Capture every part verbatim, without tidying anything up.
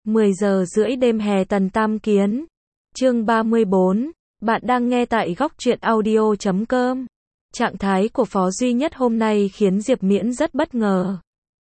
mười giờ rưỡi đêm hè Tần Tam Kiến. Chương ba mươi bốn. Bạn đang nghe tại góc truyện audio chấm com. Trạng thái của Phó Duy Nhất hôm nay khiến Diệp Miễn rất bất ngờ.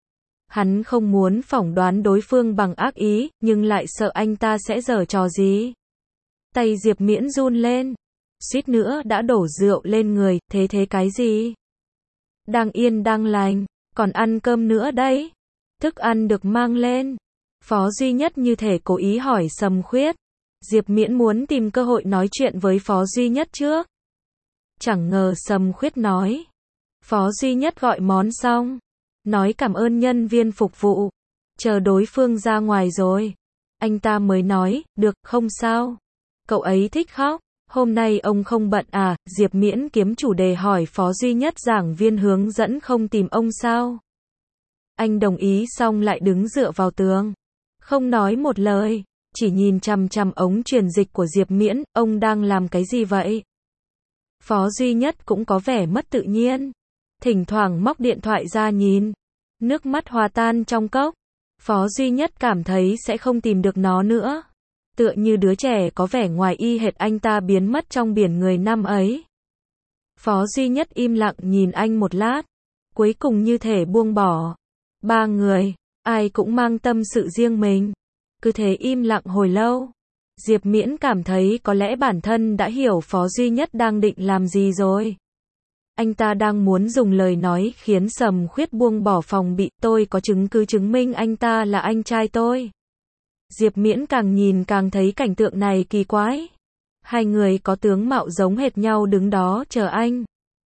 Hắn không muốn phỏng đoán đối phương bằng ác ý, nhưng lại sợ anh ta sẽ giở trò gì. Tay Diệp Miễn run lên, suýt nữa đã đổ rượu lên người, thế thế cái gì? Đang yên đang lành, còn ăn cơm nữa đấy. Thức ăn được mang lên. Phó Duy Nhất như thể cố ý hỏi Sầm Khuyết. Diệp Miễn muốn tìm cơ hội nói chuyện với Phó Duy Nhất trước. Chẳng ngờ Sầm Khuyết nói. Phó Duy Nhất gọi món xong, nói cảm ơn nhân viên phục vụ, chờ đối phương ra ngoài rồi, anh ta mới nói, được, không sao. Cậu ấy thích khóc. Hôm nay ông không bận à? Diệp Miễn kiếm chủ đề hỏi Phó Duy Nhất, giảng viên hướng dẫn không tìm ông sao? Anh đồng ý xong lại đứng dựa vào tường, không nói một lời, chỉ nhìn chằm chằm ống truyền dịch của Diệp Miễn. Ông đang làm cái gì vậy? Phó Duy Nhất cũng có vẻ mất tự nhiên, thỉnh thoảng móc điện thoại ra nhìn, nước mắt hòa tan trong cốc. Phó Duy Nhất cảm thấy sẽ không tìm được nó nữa, tựa như đứa trẻ có vẻ ngoài y hệt anh ta biến mất trong biển người năm ấy. Phó Duy Nhất im lặng nhìn anh một lát, cuối cùng như thể buông bỏ. Ba người, ai cũng mang tâm sự riêng mình, cứ thế im lặng hồi lâu. Diệp Miễn cảm thấy có lẽ bản thân đã hiểu Phó Duy Nhất đang định làm gì rồi. Anh ta đang muốn dùng lời nói khiến Sầm Khuyết buông bỏ phòng bị. Tôi có chứng cứ chứng minh anh ta là anh trai tôi. Diệp Miễn càng nhìn càng thấy cảnh tượng này kỳ quái. Hai người có tướng mạo giống hệt nhau đứng đó chờ anh.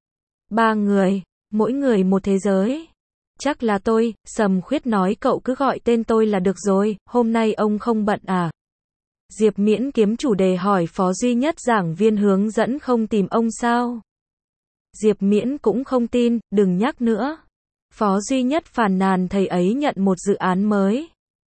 Ba người, mỗi người một thế giới. Chắc là tôi. Sầm Khuyết nói, cậu cứ gọi tên tôi là được rồi, hôm nay ông không bận à? Diệp Miễn kiếm chủ đề hỏi Phó Duy Nhất, giảng viên hướng dẫn không tìm ông sao? Diệp Miễn cũng không tin, đừng nhắc nữa. Phó Duy Nhất phàn nàn thầy ấy nhận một dự án mới.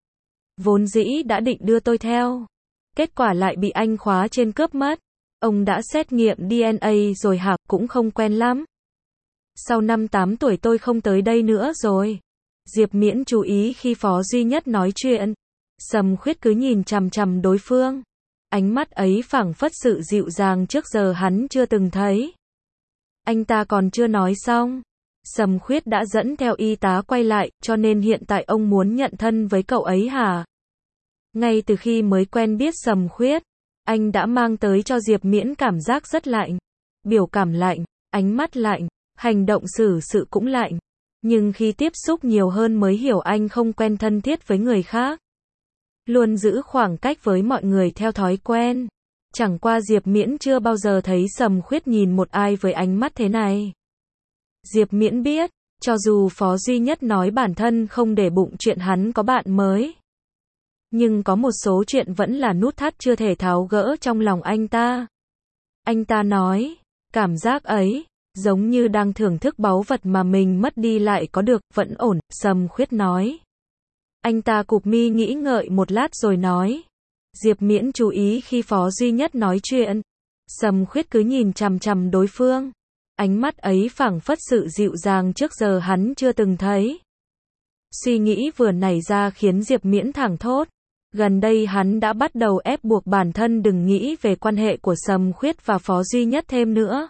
Vốn dĩ đã định đưa tôi theo, kết quả lại bị anh khóa trên cướp mất. Ông đã xét nghiệm đê en a rồi hả? Cũng không quen lắm. Sau năm tám tuổi tôi không tới đây nữa rồi. Diệp Miễn chú ý khi Phó Duy Nhất nói chuyện. Sầm Khuyết cứ nhìn chằm chằm đối phương. Ánh mắt ấy phảng phất sự dịu dàng trước giờ hắn chưa từng thấy. Anh ta còn chưa nói xong, Sầm Khuyết đã dẫn theo y tá quay lại, cho nên hiện tại ông muốn nhận thân với cậu ấy hả? Ngay từ khi mới quen biết Sầm Khuyết, anh đã mang tới cho Diệp Miễn cảm giác rất lạnh. Biểu cảm lạnh, ánh mắt lạnh, hành động xử sự cũng lạnh. Nhưng khi tiếp xúc nhiều hơn mới hiểu anh không quen thân thiết với người khác. Luôn giữ khoảng cách với mọi người theo thói quen. Chẳng qua Diệp Miễn chưa bao giờ thấy Sầm Khuyết nhìn một ai với ánh mắt thế này. Diệp Miễn biết, cho dù Phó Duy Nhất nói bản thân không để bụng chuyện hắn có bạn mới, nhưng có một số chuyện vẫn là nút thắt chưa thể tháo gỡ trong lòng anh ta. Anh ta nói, cảm giác ấy, giống như đang thưởng thức báu vật mà mình mất đi lại có được, vẫn ổn. Sầm Khuyết nói. Anh ta cụp mi nghĩ ngợi một lát rồi nói. Diệp Miễn chú ý khi Phó Duy Nhất nói chuyện. Sầm Khuyết cứ nhìn chằm chằm đối phương. Ánh mắt ấy phảng phất sự dịu dàng trước giờ hắn chưa từng thấy. Suy nghĩ vừa nảy ra khiến Diệp Miễn thảng thốt. Gần đây hắn đã bắt đầu ép buộc bản thân đừng nghĩ về quan hệ của Sầm Khuyết và Phó Duy Nhất thêm nữa.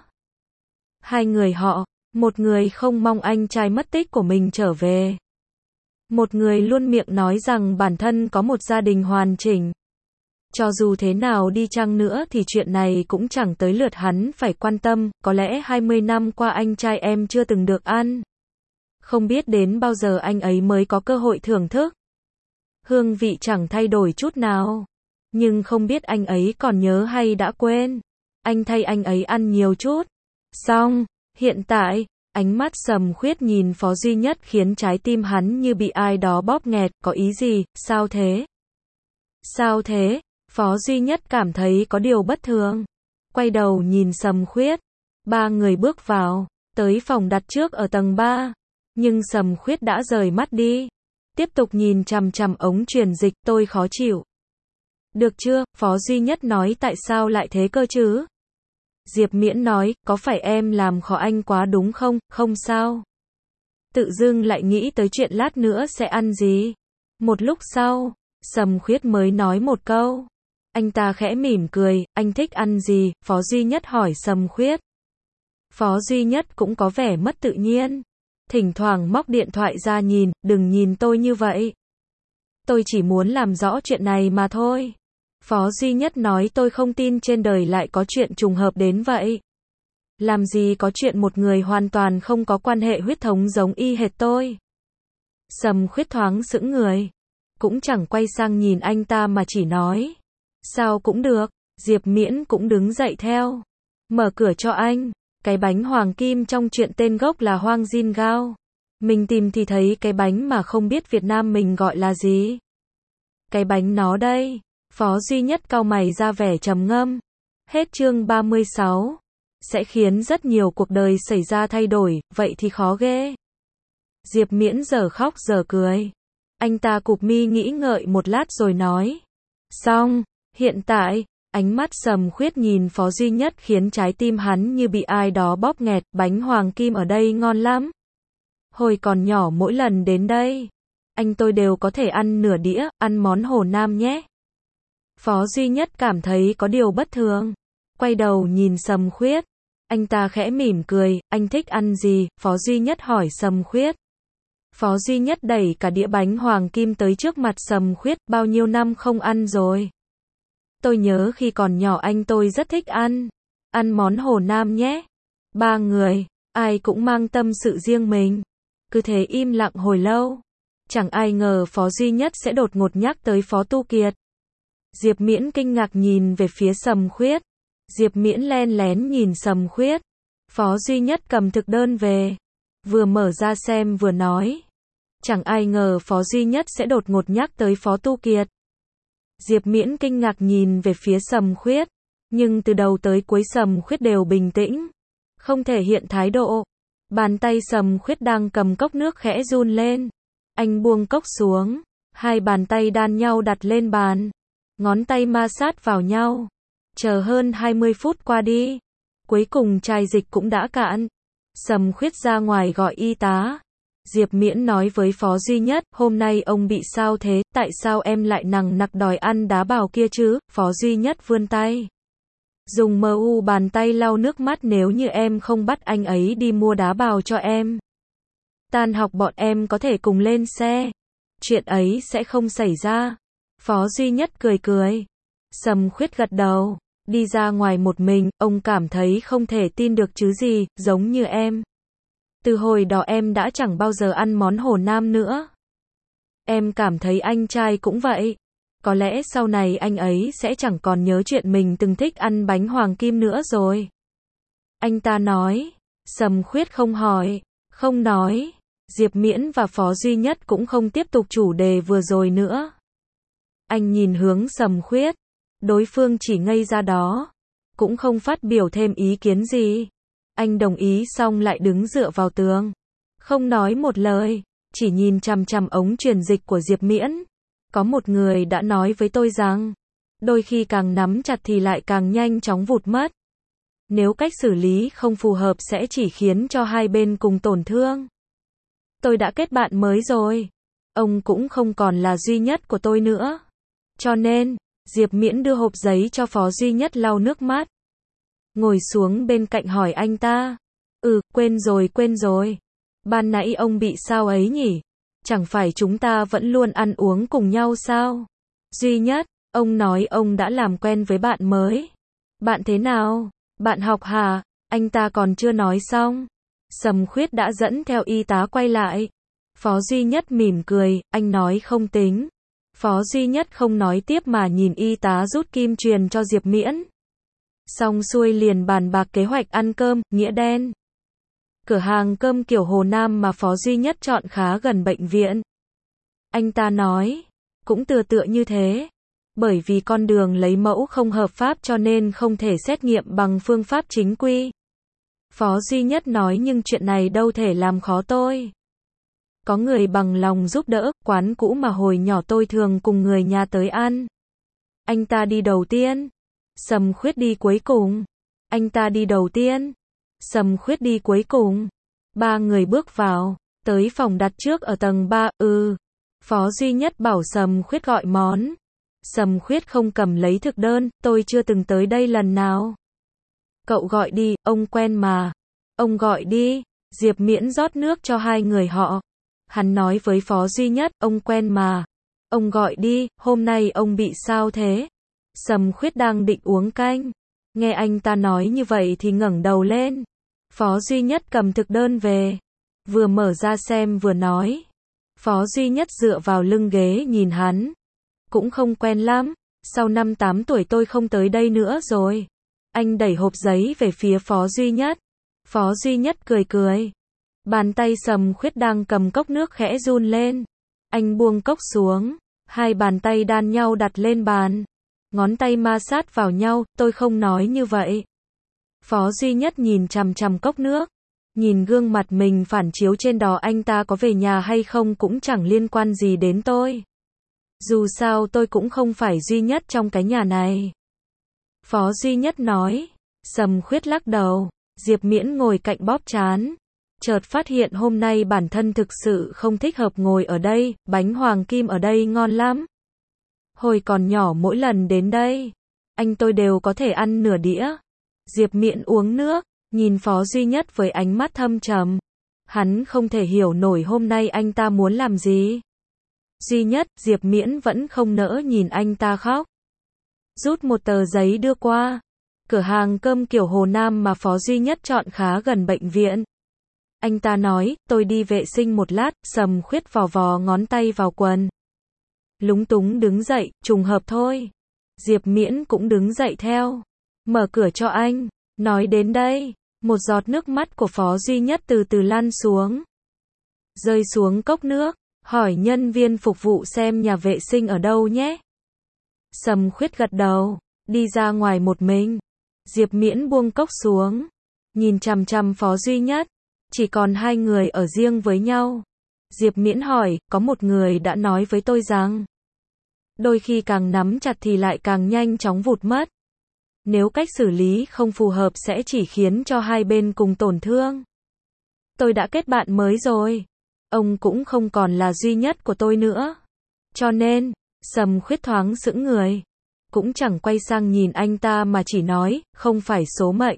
Hai người họ, một người không mong anh trai mất tích của mình trở về. Một người luôn miệng nói rằng bản thân có một gia đình hoàn chỉnh. Cho dù thế nào đi chăng nữa thì chuyện này cũng chẳng tới lượt hắn phải quan tâm. Có lẽ hai mươi năm qua anh trai em chưa từng được ăn. Không biết đến bao giờ anh ấy mới có cơ hội thưởng thức. Hương vị chẳng thay đổi chút nào. Nhưng không biết anh ấy còn nhớ hay đã quên. Anh thay anh ấy ăn nhiều chút. Xong, hiện tại, ánh mắt Sầm Khuyết nhìn Phó Duy Nhất khiến trái tim hắn như bị ai đó bóp nghẹt. Có ý gì? Sao thế? Sao thế? Phó Duy Nhất cảm thấy có điều bất thường. Quay đầu nhìn Sầm Khuyết. Ba người bước vào, tới phòng đặt trước ở tầng ba. Nhưng Sầm Khuyết đã rời mắt đi. Tiếp tục nhìn chằm chằm ống truyền dịch. Tôi khó chịu. Được chưa? Phó Duy Nhất nói, tại sao lại thế cơ chứ? Diệp Miễn nói, có phải em làm khó anh quá đúng không? Không sao. Tự dưng lại nghĩ tới chuyện lát nữa sẽ ăn gì. Một lúc sau, Sầm Khuyết mới nói một câu. Anh ta khẽ mỉm cười, anh thích ăn gì? Phó Duy Nhất hỏi Sầm Khuyết. Phó Duy Nhất cũng có vẻ mất tự nhiên. Thỉnh thoảng móc điện thoại ra nhìn, đừng nhìn tôi như vậy. Tôi chỉ muốn làm rõ chuyện này mà thôi. Phó Duy Nhất nói tôi không tin trên đời lại có chuyện trùng hợp đến vậy. Làm gì có chuyện một người hoàn toàn không có quan hệ huyết thống giống y hệt tôi. Sầm Khuyết thoáng sững người. Cũng chẳng quay sang nhìn anh ta mà chỉ nói. Sao cũng được. Diệp Miễn cũng đứng dậy theo. Mở cửa cho anh. Cái bánh hoàng kim trong chuyện tên gốc là Hoang Jin Gao. Mình tìm thì thấy cái bánh mà không biết Việt Nam mình gọi là gì. Cái bánh nó đây. Phó Duy Nhất cau mày ra vẻ trầm ngâm. Hết chương ba mươi sáu. Sẽ khiến rất nhiều cuộc đời xảy ra thay đổi, vậy thì khó ghê. Diệp Miễn giờ khóc giờ cười. Anh ta cụp mi nghĩ ngợi một lát rồi nói. Xong, hiện tại, ánh mắt Sầm Khuyết nhìn Phó Duy Nhất khiến trái tim hắn như bị ai đó bóp nghẹt, bánh hoàng kim ở đây ngon lắm. Hồi còn nhỏ mỗi lần đến đây, anh tôi đều có thể ăn nửa đĩa, ăn món Hồ Nam nhé. Phó Duy Nhất cảm thấy có điều bất thường. Quay đầu nhìn Sầm Khuyết. Anh ta khẽ mỉm cười, anh thích ăn gì? Phó Duy Nhất hỏi Sầm Khuyết. Phó Duy Nhất đẩy cả đĩa bánh hoàng kim tới trước mặt Sầm Khuyết, bao nhiêu năm không ăn rồi. Tôi nhớ khi còn nhỏ anh tôi rất thích ăn. Ăn món Hồ Nam nhé. Ba người, ai cũng mang tâm sự riêng mình. Cứ thế im lặng hồi lâu. Chẳng ai ngờ Phó Duy Nhất sẽ đột ngột nhắc tới Phó Tu Kiệt. Diệp Miễn kinh ngạc nhìn về phía Sầm Khuyết. Diệp Miễn len lén nhìn Sầm Khuyết. Phó Duy Nhất cầm thực đơn về. Vừa mở ra xem vừa nói. Chẳng ai ngờ Phó Duy Nhất sẽ đột ngột nhắc tới Phó Tu Kiệt. Diệp Miễn kinh ngạc nhìn về phía Sầm Khuyết. Nhưng từ đầu tới cuối Sầm Khuyết đều bình tĩnh. Không thể hiện thái độ. Bàn tay Sầm Khuyết đang cầm cốc nước khẽ run lên. Anh buông cốc xuống. Hai bàn tay đan nhau đặt lên bàn. Ngón tay ma sát vào nhau. Chờ hơn hai mươi phút qua đi. Cuối cùng chai dịch cũng đã cạn. Sầm Khuyết ra ngoài gọi y tá. Diệp Miễn nói với Phó Duy Nhất, hôm nay ông bị sao thế, tại sao em lại nằng nặc đòi ăn đá bào kia chứ? Phó Duy Nhất vươn tay. Dùng mờ u bàn tay lau nước mắt, nếu như em không bắt anh ấy đi mua đá bào cho em. Tan học bọn em có thể cùng lên xe. Chuyện ấy sẽ không xảy ra. Phó Duy Nhất cười cười. Sầm Khuyết gật đầu. Đi ra ngoài một mình, ông cảm thấy không thể tin được chứ gì, giống như em. Từ hồi đó em đã chẳng bao giờ ăn món Hồ Nam nữa. Em cảm thấy anh trai cũng vậy. Có lẽ sau này anh ấy sẽ chẳng còn nhớ chuyện mình từng thích ăn bánh hoàng kim nữa rồi. Anh ta nói. Sầm Khuyết không hỏi, không nói. Diệp Miễn và Phó Duy Nhất cũng không tiếp tục chủ đề vừa rồi nữa. Anh nhìn hướng Sầm Khuyết. Đối phương chỉ ngây ra đó. Cũng không phát biểu thêm ý kiến gì. Anh đồng ý xong lại đứng dựa vào tường. Không nói một lời. Chỉ nhìn chằm chằm ống truyền dịch của Diệp Miễn. Có một người đã nói với tôi rằng. Đôi khi càng nắm chặt thì lại càng nhanh chóng vụt mất. Nếu cách xử lý không phù hợp sẽ chỉ khiến cho hai bên cùng tổn thương. Tôi đã kết bạn mới rồi. Ông cũng không còn là duy nhất của tôi nữa. Cho nên, Diệp Miễn đưa hộp giấy cho Phó Duy Nhất lau nước mắt. Ngồi xuống bên cạnh hỏi anh ta. Ừ, quên rồi quên rồi. Ban nãy ông bị sao ấy nhỉ? Chẳng phải chúng ta vẫn luôn ăn uống cùng nhau sao? Duy Nhất, ông nói ông đã làm quen với bạn mới. Bạn thế nào? Bạn học hả? Anh ta còn chưa nói xong. Sầm Khuyết đã dẫn theo y tá quay lại. Phó Duy Nhất mỉm cười, anh nói không tính. Phó Duy Nhất không nói tiếp mà nhìn y tá rút kim truyền cho Diệp Miễn. Xong xuôi liền bàn bạc kế hoạch ăn cơm, nghĩa đen. Cửa hàng cơm kiểu Hồ Nam mà Phó Duy Nhất chọn khá gần bệnh viện. Anh ta nói, cũng tựa tựa như thế. Bởi vì con đường lấy mẫu không hợp pháp cho nên không thể xét nghiệm bằng phương pháp chính quy. Phó Duy Nhất nói nhưng chuyện này đâu thể làm khó tôi. Có người bằng lòng giúp đỡ, quán cũ mà hồi nhỏ tôi thường cùng người nhà tới ăn. Anh ta đi đầu tiên. Sầm Khuyết đi cuối cùng. Anh ta đi đầu tiên. Sầm Khuyết đi cuối cùng. Ba người bước vào. Tới phòng đặt trước ở tầng ba, ừ. Phó duy nhất bảo Sầm Khuyết gọi món. Sầm Khuyết không cầm lấy thực đơn, tôi chưa từng tới đây lần nào. Cậu gọi đi, ông quen mà. Ông gọi đi. Diệp Miễn rót nước cho hai người họ. Hắn nói với Phó duy nhất, ông quen mà. Ông gọi đi, hôm nay ông bị sao thế? Sầm Khuyết đang định uống canh. Nghe anh ta nói như vậy thì ngẩng đầu lên. Phó duy nhất cầm thực đơn về. Vừa mở ra xem vừa nói. Phó duy nhất dựa vào lưng ghế nhìn hắn. Cũng không quen lắm. Sau năm tám tuổi tôi không tới đây nữa rồi. Anh đẩy hộp giấy về phía Phó duy nhất. Phó duy nhất cười cười. Bàn tay Sầm Khuyết đang cầm cốc nước khẽ run lên. Anh buông cốc xuống. Hai bàn tay đan nhau đặt lên bàn. Ngón tay ma sát vào nhau, tôi không nói như vậy. Phó duy nhất nhìn chằm chằm cốc nước. Nhìn gương mặt mình phản chiếu trên đó, anh ta có về nhà hay không cũng chẳng liên quan gì đến tôi. Dù sao tôi cũng không phải duy nhất trong cái nhà này. Phó duy nhất nói. Sầm Khuyết lắc đầu. Diệp Miễn ngồi cạnh bóp trán. Chợt phát hiện hôm nay bản thân thực sự không thích hợp ngồi ở đây, bánh hoàng kim ở đây ngon lắm. Hồi còn nhỏ mỗi lần đến đây, anh tôi đều có thể ăn nửa đĩa. Diệp Miễn uống nước, nhìn Phó duy nhất với ánh mắt thâm trầm. Hắn không thể hiểu nổi hôm nay anh ta muốn làm gì. Duy nhất, Diệp Miễn vẫn không nỡ nhìn anh ta khóc. Rút một tờ giấy đưa qua. Cửa hàng cơm kiểu Hồ Nam mà Phó duy nhất chọn khá gần bệnh viện. Anh ta nói, tôi đi vệ sinh một lát. Sầm Khuyết vò vò ngón tay vào quần. Lúng túng đứng dậy, trùng hợp thôi. Diệp Miễn cũng đứng dậy theo. Mở cửa cho anh. Nói đến đây, một giọt nước mắt của Phó duy nhất từ từ lan xuống. Rơi xuống cốc nước. Hỏi nhân viên phục vụ xem nhà vệ sinh ở đâu nhé. Sầm Khuyết gật đầu. Đi ra ngoài một mình. Diệp Miễn buông cốc xuống. Nhìn chằm chằm Phó duy nhất. Chỉ còn hai người ở riêng với nhau. Diệp Miễn hỏi, có một người đã nói với tôi rằng, đôi khi càng nắm chặt thì lại càng nhanh chóng vụt mất. Nếu cách xử lý không phù hợp sẽ chỉ khiến cho hai bên cùng tổn thương. Tôi đã kết bạn mới rồi. Ông cũng không còn là duy nhất của tôi nữa. Cho nên, Sầm Khuyết thoáng sững người. Cũng chẳng quay sang nhìn anh ta mà chỉ nói, không phải số mệnh.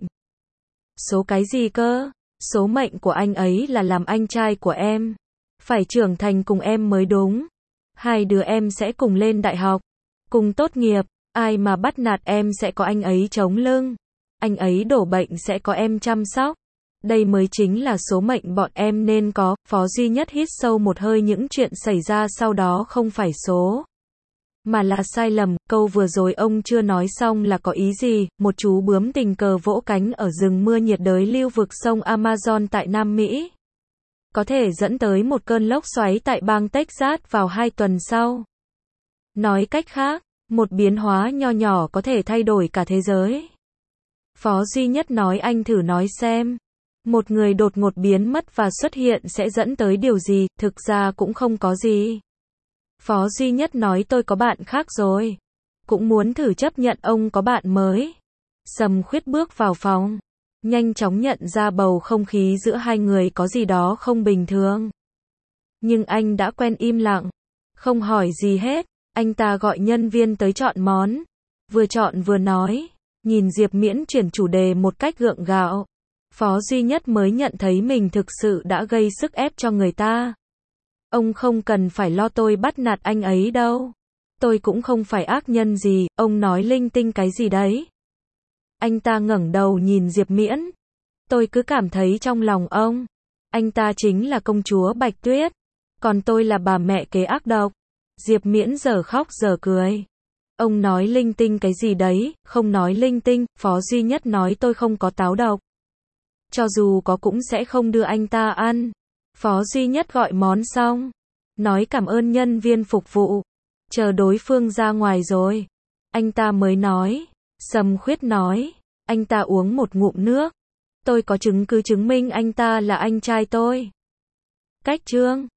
Số cái gì cơ? Số mệnh của anh ấy là làm anh trai của em. Phải trưởng thành cùng em mới đúng. Hai đứa em sẽ cùng lên đại học. Cùng tốt nghiệp. Ai mà bắt nạt em sẽ có anh ấy chống lưng. Anh ấy đổ bệnh sẽ có em chăm sóc. Đây mới chính là số mệnh bọn em nên có. Phó duy nhất hít sâu một hơi, những chuyện xảy ra sau đó không phải số, mà là sai lầm. Câu vừa rồi ông chưa nói xong là có ý gì? Một chú bướm tình cờ vỗ cánh ở rừng mưa nhiệt đới lưu vực sông Amazon tại Nam Mỹ. Có thể dẫn tới một cơn lốc xoáy tại bang Texas vào hai tuần sau. Nói cách khác, một biến hóa nho nhỏ có thể thay đổi cả thế giới. Phó duy nhất nói, anh thử nói xem. Một người đột ngột biến mất và xuất hiện sẽ dẫn tới điều gì? Thực ra cũng không có gì. Phó duy nhất nói, tôi có bạn khác rồi. Cũng muốn thử chấp nhận ông có bạn mới. Sầm Khuyết bước vào phòng. Nhanh chóng nhận ra bầu không khí giữa hai người có gì đó không bình thường. Nhưng anh đã quen im lặng. Không hỏi gì hết. Anh ta gọi nhân viên tới chọn món. Vừa chọn vừa nói. Nhìn Diệp Miễn chuyển chủ đề một cách gượng gạo. Phó duy nhất mới nhận thấy mình thực sự đã gây sức ép cho người ta. Ông không cần phải lo tôi bắt nạt anh ấy đâu. Tôi cũng không phải ác nhân gì. Ông nói linh tinh cái gì đấy? Anh ta ngẩng đầu nhìn Diệp Miễn. Tôi cứ cảm thấy trong lòng ông, anh ta chính là công chúa Bạch Tuyết. Còn tôi là bà mẹ kế ác độc. Diệp Miễn giờ khóc giờ cười. Ông nói linh tinh cái gì đấy? Không nói linh tinh. Phó duy nhất nói, tôi không có táo độc. Cho dù có cũng sẽ không đưa anh ta ăn. Phó duy nhất gọi món xong. Nói cảm ơn nhân viên phục vụ. Chờ đối phương ra ngoài rồi. Anh ta mới nói. Sầm Khuyết nói. Anh ta uống một ngụm nước. Tôi có chứng cứ chứng minh anh ta là anh trai tôi. Cách chương.